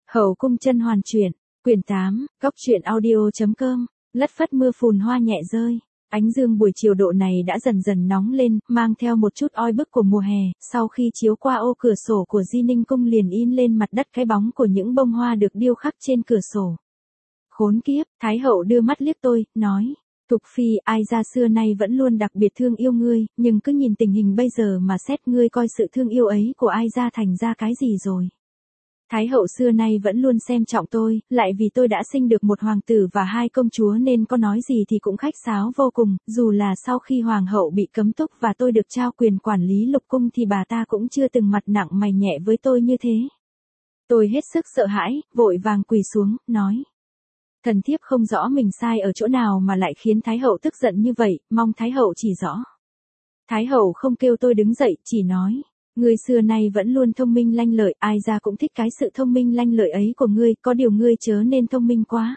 Hậu cung甄hoàn truyện, quyển 8, góc truyện audio.com, lất phất mưa phùn hoa nhẹ rơi. Ánh dương buổi chiều độ này đã dần dần nóng lên, mang theo một chút oi bức của mùa hè, sau khi chiếu qua ô cửa sổ của Di Ninh Cung liền in lên mặt đất cái bóng của những bông hoa được điêu khắc trên cửa sổ. Khốn kiếp, Thái hậu đưa mắt liếc tôi, nói, Thục Phi, ai ra xưa nay vẫn luôn đặc biệt thương yêu ngươi, nhưng cứ nhìn tình hình bây giờ mà xét ngươi coi sự thương yêu ấy của ai ra thành ra cái gì rồi. Thái hậu xưa nay vẫn luôn xem trọng tôi, lại vì tôi đã sinh được một hoàng tử và hai công chúa nên có nói gì thì cũng khách sáo vô cùng, dù là sau khi hoàng hậu bị cấm túc và tôi được trao quyền quản lý lục cung thì bà ta cũng chưa từng mặt nặng mày nhẹ với tôi như thế. Tôi hết sức sợ hãi, vội vàng quỳ xuống, nói. Thần thiếp không rõ mình sai ở chỗ nào mà lại khiến Thái hậu tức giận như vậy, mong Thái hậu chỉ rõ. Thái hậu không kêu tôi đứng dậy, chỉ nói. Ngươi xưa nay vẫn luôn thông minh lanh lợi, ai ra cũng thích cái sự thông minh lanh lợi ấy của ngươi, có điều ngươi chớ nên thông minh quá.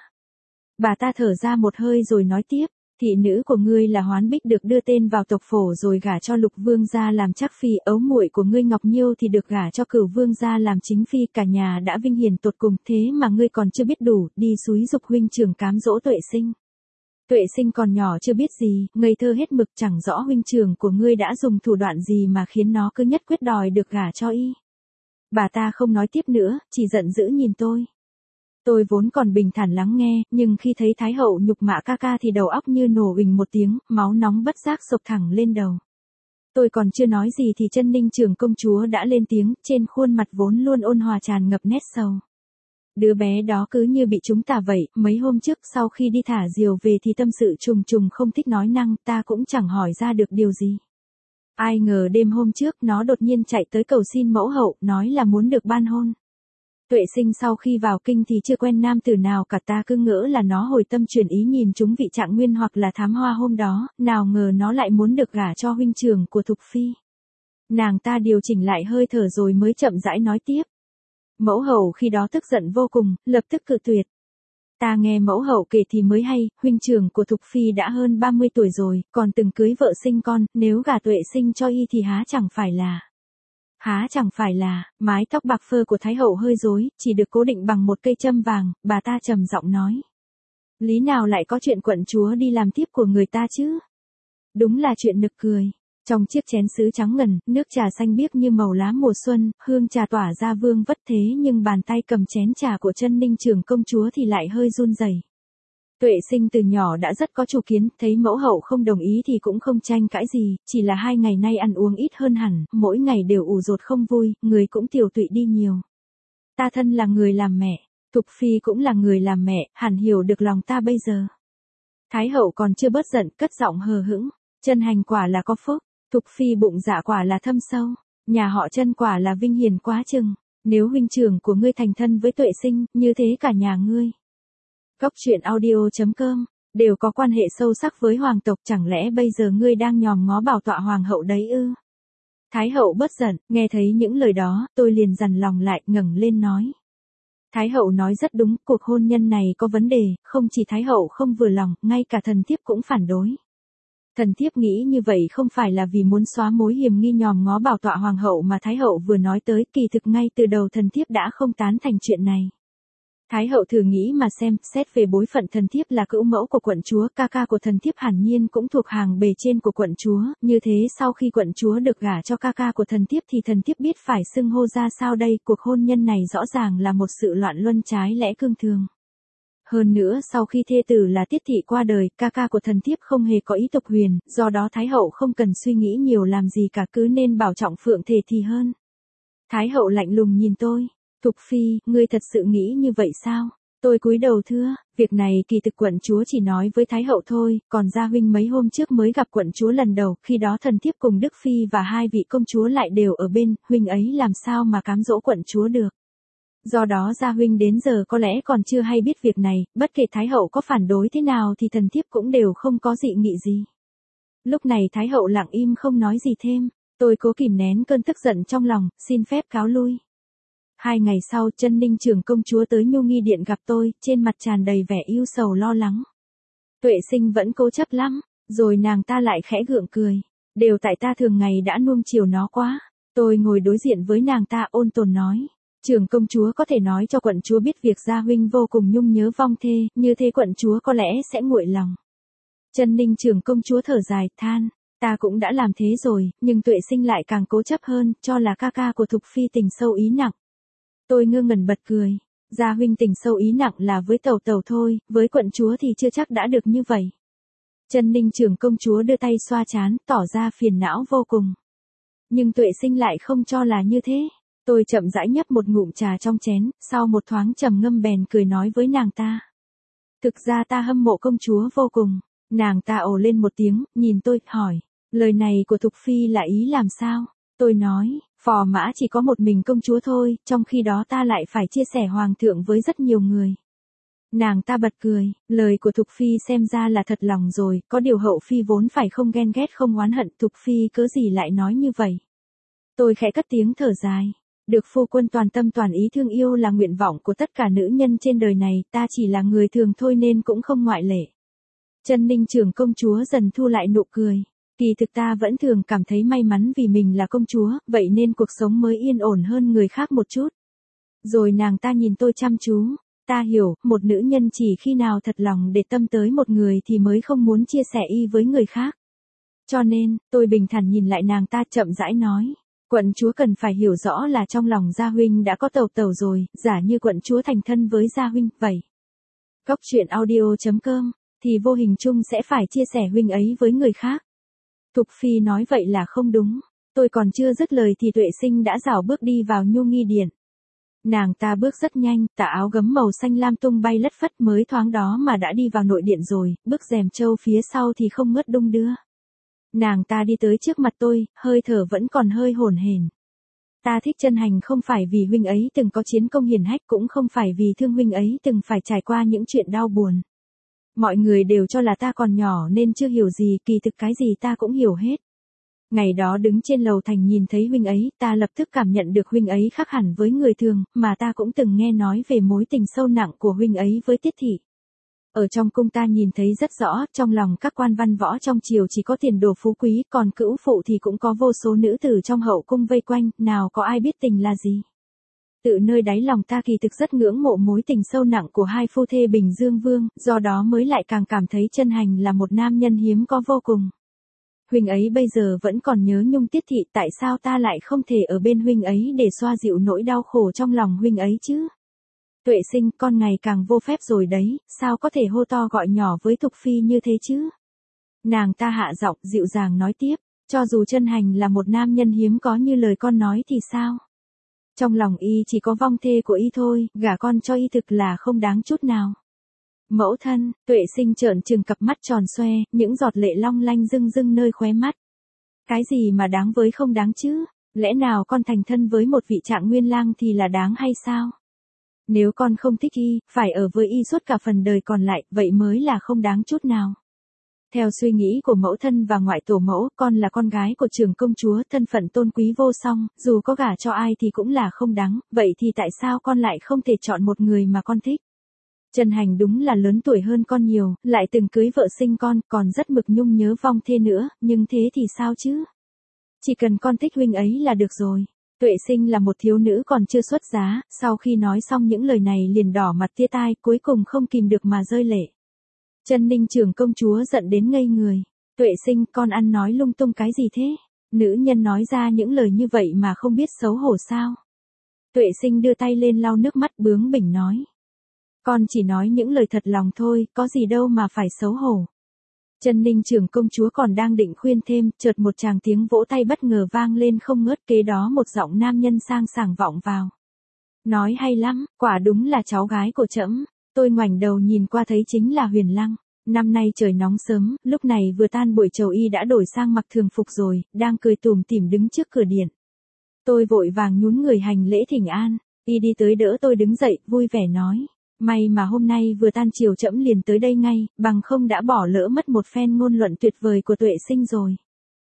Bà ta thở ra một hơi rồi nói tiếp, thị nữ của ngươi là Hoán Bích được đưa tên vào tộc phổ rồi gả cho Lục vương gia làm trác phi, ấu muội của ngươi Ngọc Nhiêu thì được gả cho Cửu vương gia làm chính phi, cả nhà đã vinh hiển tột cùng, thế mà ngươi còn chưa biết đủ, đi xúi giục huynh trưởng cám dỗ Tuệ Sinh. Tuệ Sinh còn nhỏ chưa biết gì, ngây thơ hết mực, chẳng rõ huynh trưởng của ngươi đã dùng thủ đoạn gì mà khiến nó cứ nhất quyết đòi được gả cho y. Bà ta không nói tiếp nữa, chỉ giận dữ nhìn tôi. Tôi vốn còn bình thản lắng nghe, nhưng khi thấy Thái hậu nhục mạ ca ca thì đầu óc như nổ huỳnh một tiếng, máu nóng bất giác sộc thẳng lên đầu. Tôi còn chưa nói gì thì Chân Ninh trưởng công chúa đã lên tiếng, trên khuôn mặt vốn luôn ôn hòa tràn ngập nét sầu. Đứa bé đó cứ như bị chúng tà vậy, mấy hôm trước sau khi đi thả diều về thì tâm sự trùng trùng không thích nói năng, ta cũng chẳng hỏi ra được điều gì. Ai ngờ đêm hôm trước nó đột nhiên chạy tới cầu xin mẫu hậu, nói là muốn được ban hôn. Tuệ Sinh sau khi vào kinh thì chưa quen nam tử nào cả, ta cứ ngỡ là nó hồi tâm chuyển ý nhìn chúng vị Trạng Nguyên hoặc là Thám Hoa hôm đó, nào ngờ nó lại muốn được gả cho huynh trưởng của Thục Phi. Nàng ta điều chỉnh lại hơi thở rồi mới chậm rãi nói tiếp. Mẫu hậu khi đó tức giận vô cùng, lập tức cự tuyệt. Ta nghe mẫu hậu kể thì mới hay, huynh trưởng của Thục Phi đã hơn 30 tuổi rồi, còn từng cưới vợ sinh con, nếu gả Tuệ Sinh cho y thì há chẳng phải là, mái tóc bạc phơ của Thái hậu hơi rối, chỉ được cố định bằng một cây châm vàng, bà ta trầm giọng nói. Lý nào lại có chuyện quận chúa đi làm tiếp của người ta chứ? Đúng là chuyện nực cười. Trong chiếc chén sứ trắng ngần, nước trà xanh biếc như màu lá mùa xuân, hương trà tỏa ra vương vất, thế nhưng bàn tay cầm chén trà của Chân Ninh trưởng công chúa thì lại hơi run rẩy. Tuệ Sinh từ nhỏ đã rất có chủ kiến, thấy mẫu hậu không đồng ý thì cũng không tranh cãi gì, chỉ là 2 ngày nay ăn uống ít hơn hẳn, mỗi ngày đều ủ rột không vui, người cũng tiểu tụy đi nhiều. Ta thân là người làm mẹ, Thục Phi cũng là người làm mẹ, hẳn hiểu được lòng ta bây giờ. Thái hậu còn chưa bớt giận, cất giọng hờ hững, Chân hành quả là có phúc. Thục Phi bụng dạ quả là thâm sâu, nhà họ Chân quả là vinh hiển quá chừng, nếu huynh trưởng của ngươi thành thân với Tuệ Sinh, như thế cả nhà ngươi. Góc truyện audio.com, đều có quan hệ sâu sắc với hoàng tộc, chẳng lẽ bây giờ ngươi đang nhòm ngó bảo tọa hoàng hậu đấy ư? Thái hậu bất giận, nghe thấy những lời đó, tôi liền dằn lòng lại, ngẩng lên nói. Thái hậu nói rất đúng, cuộc hôn nhân này có vấn đề, không chỉ Thái hậu không vừa lòng, ngay cả thần thiếp cũng phản đối. Thần thiếp nghĩ như vậy không phải là vì muốn xóa mối hiềm nghi nhòm ngó bảo tọa hoàng hậu mà Thái hậu vừa nói tới, kỳ thực ngay từ đầu thần thiếp đã không tán thành chuyện này. Thái hậu thử nghĩ mà xem, xét về bối phận thần thiếp là cữu mẫu của quận chúa, ca ca của thần thiếp hẳn nhiên cũng thuộc hàng bề trên của quận chúa, như thế sau khi quận chúa được gả cho ca ca của thần thiếp thì thần thiếp biết phải xưng hô ra sao đây, cuộc hôn nhân này rõ ràng là một sự loạn luân trái lẽ cương thường. Hơn nữa sau khi thê tử là Tiết thị qua đời, ca ca của thần thiếp không hề có ý tục huyền, do đó Thái hậu không cần suy nghĩ nhiều làm gì cả, cứ nên bảo trọng phượng thể thì hơn. Thái hậu lạnh lùng nhìn tôi, Thục Phi, ngươi thật sự nghĩ như vậy sao? Tôi cúi đầu thưa, việc này kỳ thực quận chúa chỉ nói với Thái hậu thôi, còn gia huynh mấy hôm trước mới gặp quận chúa lần đầu, khi đó thần thiếp cùng Đức Phi và 2 vị công chúa lại đều ở bên, huynh ấy làm sao mà cám dỗ quận chúa được. Do đó gia huynh đến giờ có lẽ còn chưa hay biết việc này, bất kể Thái hậu có phản đối thế nào thì thần thiếp cũng đều không có dị nghị gì. Lúc này Thái hậu lặng im không nói gì thêm, tôi cố kìm nén cơn tức giận trong lòng, xin phép cáo lui. 2 ngày sau, Chân Ninh trưởng công chúa tới Nhu Nghi Điện gặp tôi, trên mặt tràn đầy vẻ ưu sầu lo lắng. Tuệ Sinh vẫn cố chấp lắm, rồi nàng ta lại khẽ gượng cười. Đều tại ta thường ngày đã nuông chiều nó quá. Tôi ngồi đối diện với nàng ta ôn tồn nói. Trưởng công chúa có thể nói cho quận chúa biết việc gia huynh vô cùng nhung nhớ vong thê, như thế quận chúa có lẽ sẽ nguội lòng. Chân Ninh trưởng công chúa thở dài, than, ta cũng đã làm thế rồi, nhưng Tuệ Sinh lại càng cố chấp hơn, cho là ca ca của Thục Phi tình sâu ý nặng. Tôi ngơ ngẩn bật cười, gia huynh tình sâu ý nặng là với tẩu tẩu thôi, với quận chúa thì chưa chắc đã được như vậy. Chân Ninh trưởng công chúa đưa tay xoa trán, tỏ ra phiền não vô cùng. Nhưng Tuệ Sinh lại không cho là như thế. Tôi chậm rãi nhấp một ngụm trà trong chén, sau một thoáng trầm ngâm bèn cười nói với nàng ta. Thực ra ta hâm mộ công chúa vô cùng. Nàng ta ồ lên một tiếng, nhìn tôi, hỏi. Lời này của Thục Phi là ý làm sao? Tôi nói, phò mã chỉ có một mình công chúa thôi, trong khi đó ta lại phải chia sẻ hoàng thượng với rất nhiều người. Nàng ta bật cười, lời của Thục Phi xem ra là thật lòng rồi, có điều hậu Phi vốn phải không ghen ghét không oán hận, Thục Phi cớ gì lại nói như vậy. Tôi khẽ cất tiếng thở dài. Được phu quân toàn tâm toàn ý thương yêu là nguyện vọng của tất cả nữ nhân trên đời này, ta chỉ là người thường thôi nên cũng không ngoại lệ. Chân Ninh trưởng công chúa dần thu lại nụ cười. Kỳ thực ta vẫn thường cảm thấy may mắn vì mình là công chúa, vậy nên cuộc sống mới yên ổn hơn người khác một chút. Rồi nàng ta nhìn tôi chăm chú. Ta hiểu, một nữ nhân chỉ khi nào thật lòng để tâm tới một người thì mới không muốn chia sẻ y với người khác. Cho nên, tôi bình thản nhìn lại nàng ta chậm rãi nói. Quận chúa cần phải hiểu rõ là trong lòng gia huynh đã có tẩu tẩu rồi, giả như quận chúa thành thân với gia huynh, vậy. Góc truyện audio.com, thì vô hình chung sẽ phải chia sẻ huynh ấy với người khác. Thục Phi nói vậy là không đúng. Tôi còn chưa dứt lời thì Tuệ Sinh đã rảo bước đi vào Nhu Nghi Điện. Nàng ta bước rất nhanh, tà áo gấm màu xanh lam tung bay lất phất mới thoáng đó mà đã đi vào nội điện rồi, bước rèm trâu phía sau thì không ngớt đung đưa. Nàng ta đi tới trước mặt tôi, hơi thở vẫn còn hơi hổn hển. Ta thích Chân Hành không phải vì huynh ấy từng có chiến công hiển hách, cũng không phải vì thương huynh ấy từng phải trải qua những chuyện đau buồn. Mọi người đều cho là ta còn nhỏ nên chưa hiểu gì, kỳ thực cái gì ta cũng hiểu hết. Ngày đó đứng trên lầu thành nhìn thấy huynh ấy, ta lập tức cảm nhận được huynh ấy khác hẳn với người thường, mà ta cũng từng nghe nói về mối tình sâu nặng của huynh ấy với Tiết Thị. Ở trong cung ta nhìn thấy rất rõ, trong lòng các quan văn võ trong triều chỉ có tiền đồ phú quý, còn cữu phụ thì cũng có vô số nữ tử trong hậu cung vây quanh, nào có ai biết tình là gì. Tự nơi đáy lòng ta kỳ thực rất ngưỡng mộ mối tình sâu nặng của hai phu thê Bình Dương Vương, do đó mới lại càng cảm thấy Chân Hành là một nam nhân hiếm có vô cùng. Huynh ấy bây giờ vẫn còn nhớ nhung Tiết Thị, tại sao ta lại không thể ở bên huynh ấy để xoa dịu nỗi đau khổ trong lòng huynh ấy chứ? Tuệ Sinh, con ngày càng vô phép rồi đấy, sao có thể hô to gọi nhỏ với Thục Phi như thế chứ? Nàng ta hạ giọng, dịu dàng nói tiếp, cho dù Chân Hành là một nam nhân hiếm có như lời con nói thì sao? Trong lòng y chỉ có vong thê của y thôi, gả con cho y thực là không đáng chút nào. Mẫu thân, Tuệ Sinh trợn trừng cặp mắt tròn xoe, những giọt lệ long lanh rưng rưng nơi khóe mắt. Cái gì mà đáng với không đáng chứ? Lẽ nào con thành thân với một vị Trạng Nguyên lang thì là đáng hay sao? Nếu con không thích y, phải ở với y suốt cả phần đời còn lại, vậy mới là không đáng chút nào. Theo suy nghĩ của mẫu thân và ngoại tổ mẫu, con là con gái của trưởng công chúa, thân phận tôn quý vô song, dù có gả cho ai thì cũng là không đáng, vậy thì tại sao con lại không thể chọn một người mà con thích? Chân Hành đúng là lớn tuổi hơn con nhiều, lại từng cưới vợ sinh con, còn rất mực nhung nhớ vong thê nữa, nhưng thế thì sao chứ? Chỉ cần con thích huynh ấy là được rồi. Tuệ Sinh là một thiếu nữ còn chưa xuất giá, sau khi nói xong những lời này liền đỏ mặt tia tai, cuối cùng không kìm được mà rơi lệ. Chân Ninh trưởng công chúa giận đến ngây người. Tuệ Sinh, con ăn nói lung tung cái gì thế? Nữ nhân nói ra những lời như vậy mà không biết xấu hổ sao? Tuệ Sinh đưa tay lên lau nước mắt bướng bỉnh nói. Con chỉ nói những lời thật lòng thôi, có gì đâu mà phải xấu hổ. Chân Ninh trưởng công chúa còn đang định khuyên thêm, chợt một tràng tiếng vỗ tay bất ngờ vang lên không ngớt, kế đó một giọng nam nhân sang sảng vọng vào. Nói hay lắm, quả đúng là cháu gái của trẫm. Tôi ngoảnh đầu nhìn qua thấy chính là Huyền Lăng. Năm nay trời nóng sớm, lúc này vừa tan buổi trầu y đã đổi sang mặc thường phục rồi, đang cười tủm tỉm đứng trước cửa điện. Tôi vội vàng nhún người hành lễ thỉnh an, y đi tới đỡ tôi đứng dậy, vui vẻ nói. May mà hôm nay vừa tan chiều trẫm liền tới đây ngay, bằng không đã bỏ lỡ mất một phen ngôn luận tuyệt vời của Tuệ Sinh rồi.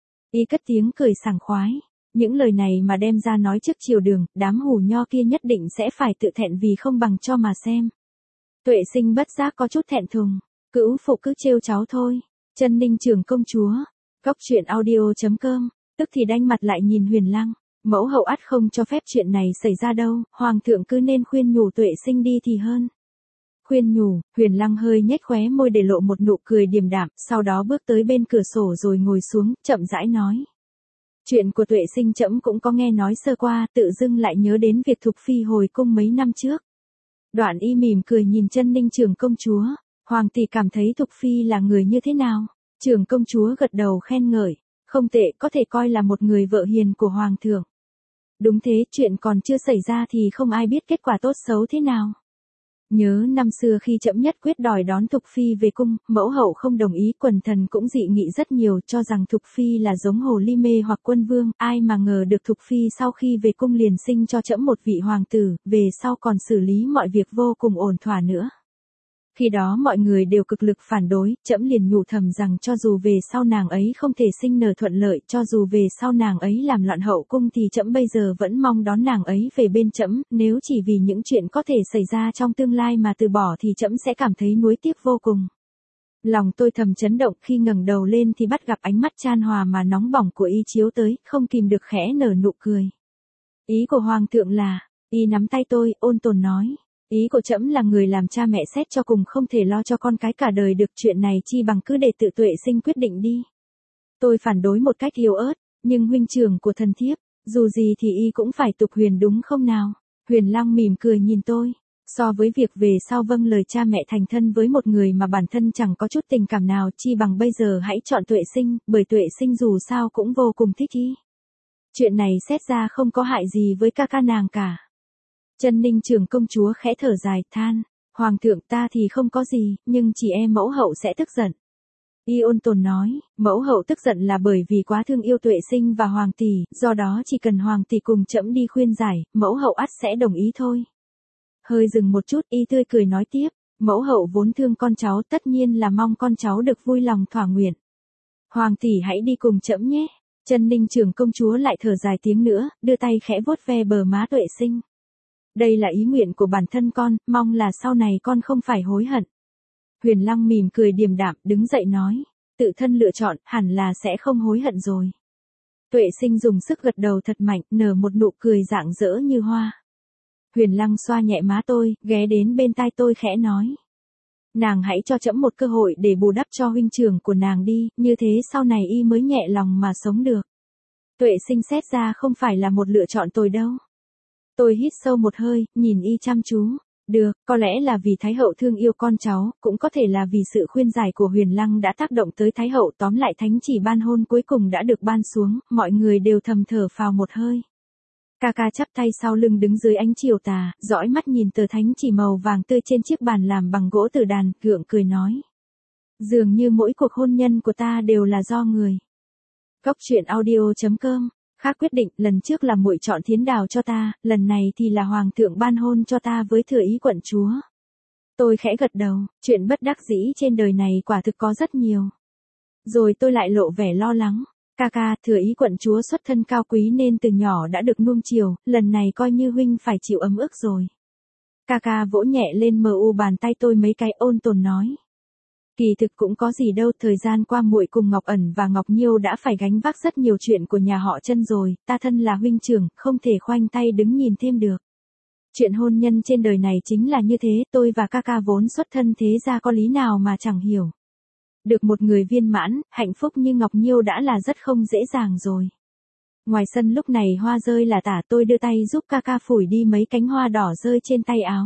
Y cất tiếng cười sảng khoái. Những lời này mà đem ra nói trước triều đường, đám hù nho kia nhất định sẽ phải tự thẹn vì không bằng cho mà xem. Tuệ Sinh bất giác có chút thẹn thùng. Cữu phụ cứ trêu cháu thôi. Chân Ninh trưởng công chúa. Góc truyện audio.com. Tức thì đanh mặt lại nhìn Huyền Lăng. Mẫu hậu ắt không cho phép chuyện này xảy ra đâu, hoàng thượng cứ nên khuyên nhủ Tuệ Sinh đi thì hơn. Khuyên nhủ, Huyền Lăng hơi nhếch khóe môi để lộ một nụ cười điềm đạm, sau đó bước tới bên cửa sổ rồi ngồi xuống, chậm rãi nói. Chuyện của Tuệ Sinh trẫm cũng có nghe nói sơ qua, tự dưng lại nhớ đến việc Thục Phi hồi cung mấy năm trước. Đoạn Y mỉm cười nhìn Chân Ninh trưởng công chúa, hoàng tỷ cảm thấy Thục Phi là người như thế nào? Trưởng công chúa gật đầu khen ngợi, không tệ, có thể coi là một người vợ hiền của hoàng thượng. Đúng thế, chuyện còn chưa xảy ra thì không ai biết kết quả tốt xấu thế nào. Nhớ năm xưa khi trẫm nhất quyết đòi đón Thục Phi về cung, mẫu hậu không đồng ý, quần thần cũng dị nghị rất nhiều, cho rằng Thục Phi là giống hồ ly mê hoặc quân vương, ai mà ngờ được Thục Phi sau khi về cung liền sinh cho trẫm một vị hoàng tử, về sau còn xử lý mọi việc vô cùng ổn thỏa nữa. Khi đó mọi người đều cực lực phản đối, trẫm liền nhủ thầm rằng cho dù về sau nàng ấy không thể sinh nở thuận lợi, cho dù về sau nàng ấy làm loạn hậu cung thì trẫm bây giờ vẫn mong đón nàng ấy về bên trẫm, nếu chỉ vì những chuyện có thể xảy ra trong tương lai mà từ bỏ thì trẫm sẽ cảm thấy nuối tiếc vô cùng. Lòng tôi thầm chấn động, khi ngẩng đầu lên thì bắt gặp ánh mắt chan hòa mà nóng bỏng của Y chiếu tới, không kìm được khẽ nở nụ cười. Ý của hoàng thượng là, Y nắm tay tôi, ôn tồn nói. Ý của trẫm là người làm cha mẹ xét cho cùng không thể lo cho con cái cả đời được, chuyện này chi bằng cứ để tự Tuệ Sinh quyết định đi. Tôi phản đối một cách yếu ớt, nhưng huynh trưởng của thần thiếp, dù gì thì Y cũng phải tục huyền đúng không nào? Huyền Lăng mỉm cười nhìn tôi. So với việc về sau vâng lời cha mẹ thành thân với một người mà bản thân chẳng có chút tình cảm nào, chi bằng bây giờ hãy chọn Tuệ Sinh, bởi Tuệ Sinh dù sao cũng vô cùng thích Y. Chuyện này xét ra không có hại gì với ca ca nàng cả. Chân Ninh trưởng công chúa khẽ thở dài, than, hoàng thượng ta thì không có gì, nhưng chỉ e mẫu hậu sẽ tức giận. Y ôn tồn nói, mẫu hậu tức giận là bởi vì quá thương yêu Tuệ Sinh và hoàng tỷ, do đó chỉ cần hoàng tỷ cùng trẫm đi khuyên giải, mẫu hậu ắt sẽ đồng ý thôi. Hơi dừng một chút, Y tươi cười nói tiếp, mẫu hậu vốn thương con cháu, tất nhiên là mong con cháu được vui lòng thỏa nguyện. Hoàng tỷ hãy đi cùng trẫm nhé. Chân Ninh trưởng công chúa lại thở dài tiếng nữa, đưa tay khẽ vuốt ve bờ má Tuệ Sinh. Đây là ý nguyện của bản thân con, mong là sau này con không phải hối hận. Huyền Lăng mỉm cười điềm đạm, đứng dậy nói, tự thân lựa chọn, hẳn là sẽ không hối hận rồi. Tuệ Sinh dùng sức gật đầu thật mạnh, nở một nụ cười rạng rỡ như hoa. Huyền Lăng xoa nhẹ má tôi, ghé đến bên tai tôi khẽ nói. Nàng hãy cho trẫm một cơ hội để bù đắp cho huynh trưởng của nàng đi, như thế sau này Y mới nhẹ lòng mà sống được. Tuệ Sinh xét ra không phải là một lựa chọn tồi đâu. Tôi hít sâu một hơi, nhìn Y chăm chú. Được, có lẽ là vì Thái hậu thương yêu con cháu, cũng có thể là vì sự khuyên giải của Huyền Lăng đã tác động tới Thái hậu, tóm lại thánh chỉ ban hôn cuối cùng đã được ban xuống, mọi người đều thầm thở phào một hơi. Ca ca chắp tay sau lưng đứng dưới ánh chiều tà, dõi mắt nhìn tờ thánh chỉ màu vàng tươi trên chiếc bàn làm bằng gỗ tử đàn, gượng cười nói. Dường như mỗi cuộc hôn nhân của ta đều là do người. Góc truyện audio.com. Khác quyết định, lần trước là muội chọn Thiến Đào cho ta, lần này thì là hoàng thượng ban hôn cho ta với Thừa Ý quận chúa. Tôi khẽ gật đầu, chuyện bất đắc dĩ trên đời này quả thực có rất nhiều. Rồi tôi lại lộ vẻ lo lắng. Ca ca, Thừa Ý quận chúa xuất thân cao quý nên từ nhỏ đã được nuông chiều, lần này coi như huynh phải chịu ấm ức rồi. Ca ca vỗ nhẹ lên bàn tay tôi mấy cái, ôn tồn nói. Kỳ thực cũng có gì đâu, thời gian qua muội cùng Ngọc Ẩn và Ngọc Nhiêu đã phải gánh vác rất nhiều chuyện của nhà họ Chân rồi, ta thân là huynh trưởng, không thể khoanh tay đứng nhìn thêm được. Chuyện hôn nhân trên đời này chính là như thế, tôi và ca ca vốn xuất thân thế ra có lý nào mà chẳng hiểu. Được một người viên mãn, hạnh phúc như Ngọc Nhiêu đã là rất không dễ dàng rồi. Ngoài sân lúc này hoa rơi là tả, tôi đưa tay giúp ca ca phủi đi mấy cánh hoa đỏ rơi trên tay áo.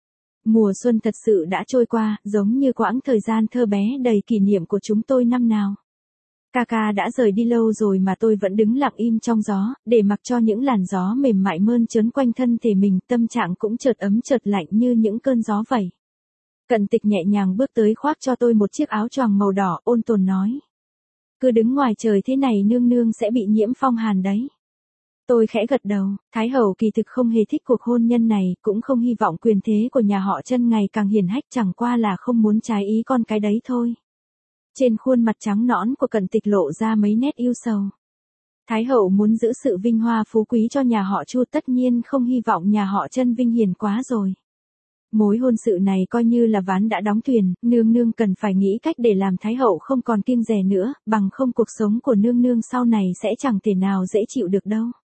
Mùa xuân thật sự đã trôi qua, giống như quãng thời gian thơ bé đầy kỷ niệm của chúng tôi năm nào. Ca ca đã rời đi lâu rồi mà tôi vẫn đứng lặng im trong gió, để mặc cho những làn gió mềm mại mơn trớn quanh thân thể mình, tâm trạng cũng chợt ấm chợt lạnh như những cơn gió vậy. Cận Tịch nhẹ nhàng bước tới khoác cho tôi một chiếc áo choàng màu đỏ, ôn tồn nói. Cứ đứng ngoài trời thế này nương nương sẽ bị nhiễm phong hàn đấy. Tôi khẽ gật đầu, Thái hậu kỳ thực không hề thích cuộc hôn nhân này, cũng không hy vọng quyền thế của nhà họ Chân ngày càng hiển hách, chẳng qua là không muốn trái ý con cái đấy thôi. Trên khuôn mặt trắng nõn của Cận Tịch lộ ra mấy nét yêu sầu. Thái hậu muốn giữ sự vinh hoa phú quý cho nhà họ Chu, tất nhiên không hy vọng nhà họ Chân vinh hiển quá rồi. Mối hôn sự này coi như là ván đã đóng thuyền, nương nương cần phải nghĩ cách để làm Thái hậu không còn kiêng dè nữa, bằng không cuộc sống của nương nương sau này sẽ chẳng thể nào dễ chịu được đâu.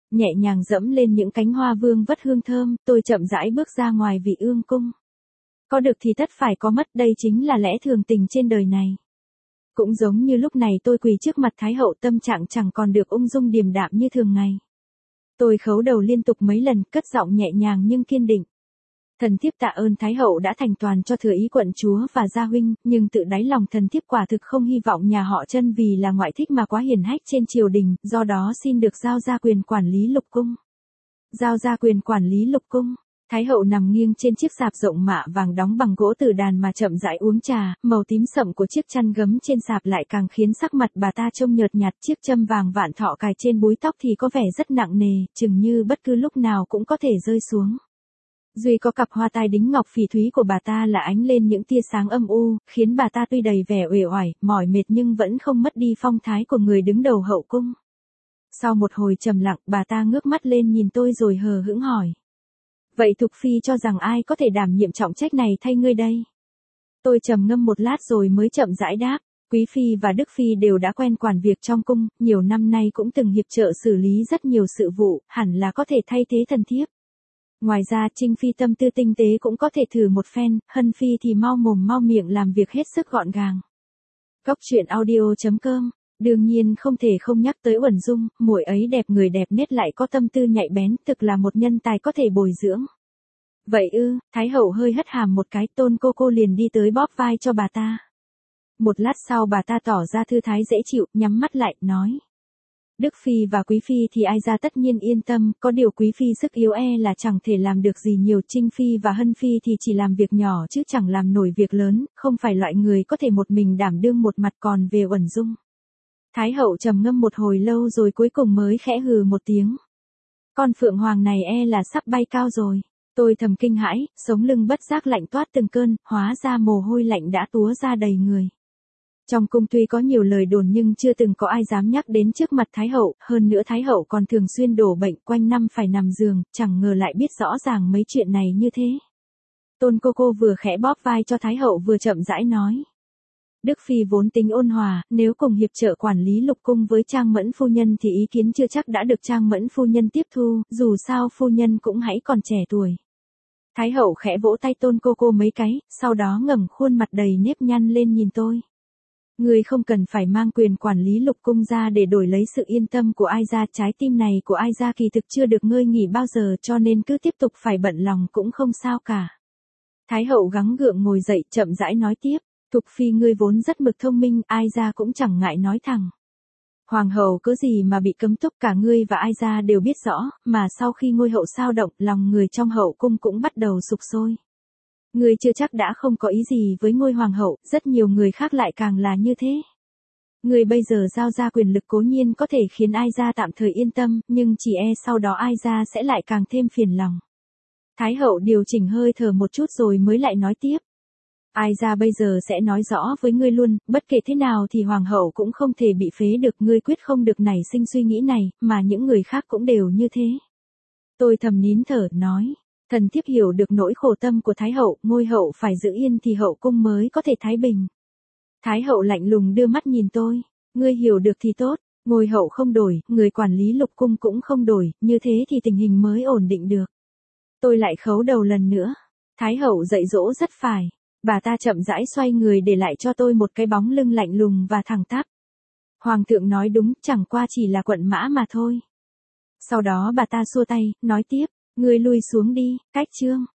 Nhẹ nhàng dẫm lên những cánh hoa vương vất hương thơm, tôi chậm rãi bước ra ngoài Vị Ương cung. Có được thì tất phải có mất, đây chính là lẽ thường tình trên đời này. Cũng giống như lúc này tôi quỳ trước mặt Thái hậu, tâm trạng chẳng còn được ung dung điềm đạm như thường ngày. Tôi khấu đầu liên tục mấy lần, cất giọng nhẹ nhàng nhưng kiên định. Thần thiếp tạ ơn Thái hậu đã thành toàn cho thừa ý quận chúa và gia huynh, nhưng tự đáy lòng thần thiếp quả thực không hy vọng nhà họ Chân vì là ngoại thích mà quá hiển hách trên triều đình, do đó xin được giao ra quyền quản lý lục cung. Giao ra quyền quản lý lục cung. Thái hậu nằm nghiêng trên chiếc sạp rộng mạ vàng đóng bằng gỗ tử đàn mà chậm rãi uống trà, màu tím sậm của chiếc chăn gấm trên sạp lại càng khiến sắc mặt bà ta trông nhợt nhạt, chiếc châm vàng vạn thọ cài trên búi tóc thì có vẻ rất nặng nề, chừng như bất cứ lúc nào cũng có thể rơi xuống. Duy có cặp hoa tai đính ngọc phỉ thúy của bà ta là ánh lên những tia sáng âm u, khiến bà ta tuy đầy vẻ uể oải, mỏi mệt nhưng vẫn không mất đi phong thái của người đứng đầu hậu cung. Sau một hồi trầm lặng, bà ta ngước mắt lên nhìn tôi rồi hờ hững hỏi. Vậy Thục Phi cho rằng ai có thể đảm nhiệm trọng trách này thay ngươi đây? Tôi trầm ngâm một lát rồi mới chậm rãi đáp. Quý Phi và Đức Phi đều đã quen quản việc trong cung, nhiều năm nay cũng từng hiệp trợ xử lý rất nhiều sự vụ, hẳn là có thể thay thế thần thiếp. Ngoài ra Trinh Phi tâm tư tinh tế cũng có thể thử một phen, Hân Phi thì mau mồm mau miệng làm việc hết sức gọn gàng. Góc truyện audio.com. Đương nhiên không thể không nhắc tới Uẩn Dung, muội ấy đẹp người đẹp nết lại có tâm tư nhạy bén, thực là một nhân tài có thể bồi dưỡng. Vậy ư? Thái hậu hơi hất hàm một cái, Tôn cô liền đi tới bóp vai cho bà ta. Một lát sau bà ta tỏ ra thư thái dễ chịu, nhắm mắt lại, nói. Đức Phi và Quý Phi thì ai ra tất nhiên yên tâm, có điều Quý Phi sức yếu là chẳng thể làm được gì nhiều, Trinh Phi và Hân Phi thì chỉ làm việc nhỏ chứ chẳng làm nổi việc lớn, không phải loại người có thể một mình đảm đương một mặt. Còn về Uẩn Dung. Thái hậu trầm ngâm một hồi lâu rồi cuối cùng mới khẽ hừ một tiếng. Con phượng hoàng này là sắp bay cao rồi. Tôi thầm kinh hãi, sống lưng bất giác lạnh toát từng cơn, hóa ra mồ hôi lạnh đã túa ra đầy người. Trong cung tuy có nhiều lời đồn nhưng chưa từng có ai dám nhắc đến trước mặt Thái hậu, hơn nữa Thái hậu còn thường xuyên đổ bệnh, quanh năm phải nằm giường, chẳng ngờ lại biết rõ ràng mấy chuyện này như thế. Tôn cô vừa khẽ bóp vai cho Thái hậu vừa chậm rãi nói. Đức Phi vốn tính ôn hòa, nếu cùng hiệp trợ quản lý lục cung với Trang Mẫn phu nhân thì ý kiến chưa chắc đã được Trang Mẫn phu nhân tiếp thu, dù sao phu nhân cũng hãy còn trẻ tuổi. Thái hậu khẽ vỗ tay Tôn cô mấy cái, sau đó ngẩng khuôn mặt đầy nếp nhăn lên nhìn tôi. Ngươi không cần phải mang quyền quản lý lục cung ra để đổi lấy sự yên tâm của ai ra, trái tim này của ai ra kỳ thực chưa được ngơi nghỉ bao giờ, cho nên cứ tiếp tục phải bận lòng cũng không sao cả. Thái hậu gắng gượng ngồi dậy, chậm rãi nói tiếp. Thục Phi ngươi vốn rất mực thông minh, ai ra cũng chẳng ngại nói thẳng. Hoàng hậu có gì mà bị cấm túc, cả ngươi và ai ra đều biết rõ, mà sau khi ngôi hậu sao động, lòng người trong hậu cung cũng bắt đầu sục sôi. Ngươi chưa chắc đã không có ý gì với ngôi hoàng hậu, rất nhiều người khác lại càng là như thế. Ngươi bây giờ giao ra quyền lực cố nhiên có thể khiến ai ra tạm thời yên tâm, nhưng chỉ sau đó ai ra sẽ lại càng thêm phiền lòng. Thái hậu điều chỉnh hơi thở một chút rồi mới lại nói tiếp. Ai ra bây giờ sẽ nói rõ với ngươi luôn, bất kể thế nào thì hoàng hậu cũng không thể bị phế được, ngươi quyết không được nảy sinh suy nghĩ này, mà những người khác cũng đều như thế. Tôi thầm nín thở, nói, thần thiếp hiểu được nỗi khổ tâm của Thái hậu, ngôi hậu phải giữ yên thì hậu cung mới có thể thái bình. Thái hậu lạnh lùng đưa mắt nhìn tôi, ngươi hiểu được thì tốt, ngôi hậu không đổi, người quản lý lục cung cũng không đổi, như thế thì tình hình mới ổn định được. Tôi lại khấu đầu lần nữa, Thái hậu dạy dỗ rất phải. Bà ta chậm rãi xoay người để lại cho tôi một cái bóng lưng lạnh lùng và thẳng tắp. Hoàng thượng nói đúng, chẳng qua chỉ là quận mã mà thôi. Sau đó bà ta xua tay, nói tiếp, ngươi lui xuống đi, cách chương.